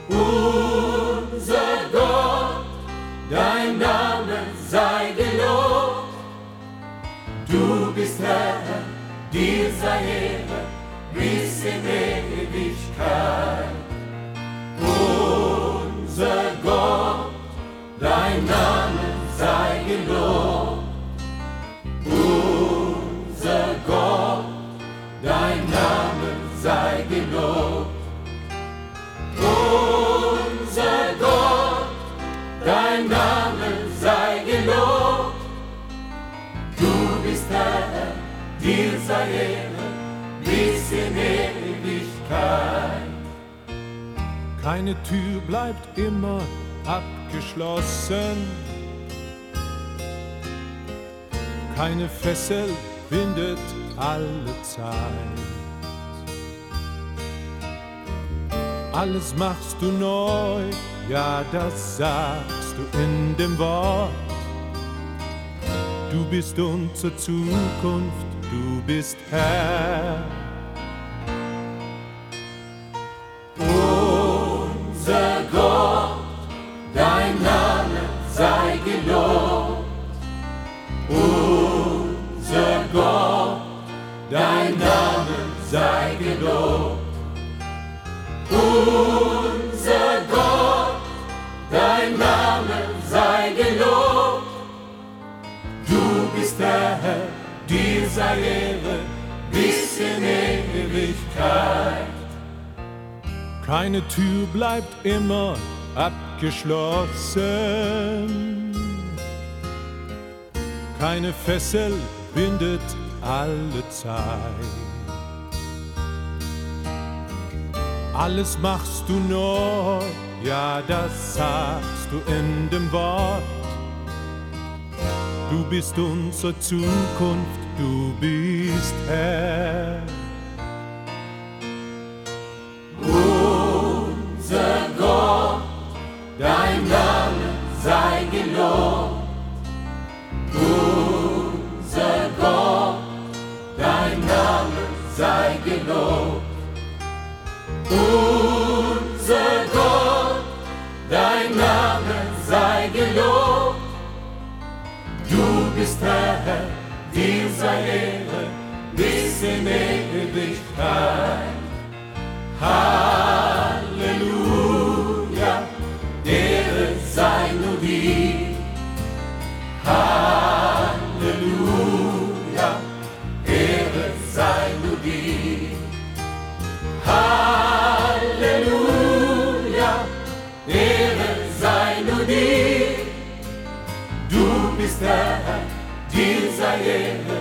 Unser Gott, dein Name sei gelobt. Du bist Herr, dir sei Ehre bis in Ewigkeit. Unser Gott, dein Name sei gelobt. Unser Gott, dein Name sei gelobt. Unser Gott, dein Name sei gelobt. Du bist Herr, dir sei Ehre bis in Ewigkeit. Keine Tür bleibt immer abgeschlossen, keine Fessel bindet alle Zeit. Alles machst du neu, ja, das sagst du in dem Wort. Du bist unsere Zukunft, du bist Herr. Unser Gott, dein Name sei gelobt. Unser Gott, dein Name sei gelobt. Unser Gott, dein Name sei gelobt. Du bist der Herr, dir sei Ehre bis in Ewigkeit. Keine Tür bleibt immer abgeschlossen, keine Fessel bindet alle Zeit. Alles machst du neu, ja, das sagst du in dem Wort. Du bist unsere Zukunft, du bist Herr. Unser Gott, dein Name sei gelobt. Unser Gott, dein Name sei gelobt. Unser Gott, dein Name sei gelobt. Du bist Herr, dir sei Ehre bis in Ewigkeit. Halleluja, Ehre sei nur dir. Halleluja, Ehre sei nur dir. Halleluja, Ehre sei nur dir. Du bist Herr, dir sei Ehre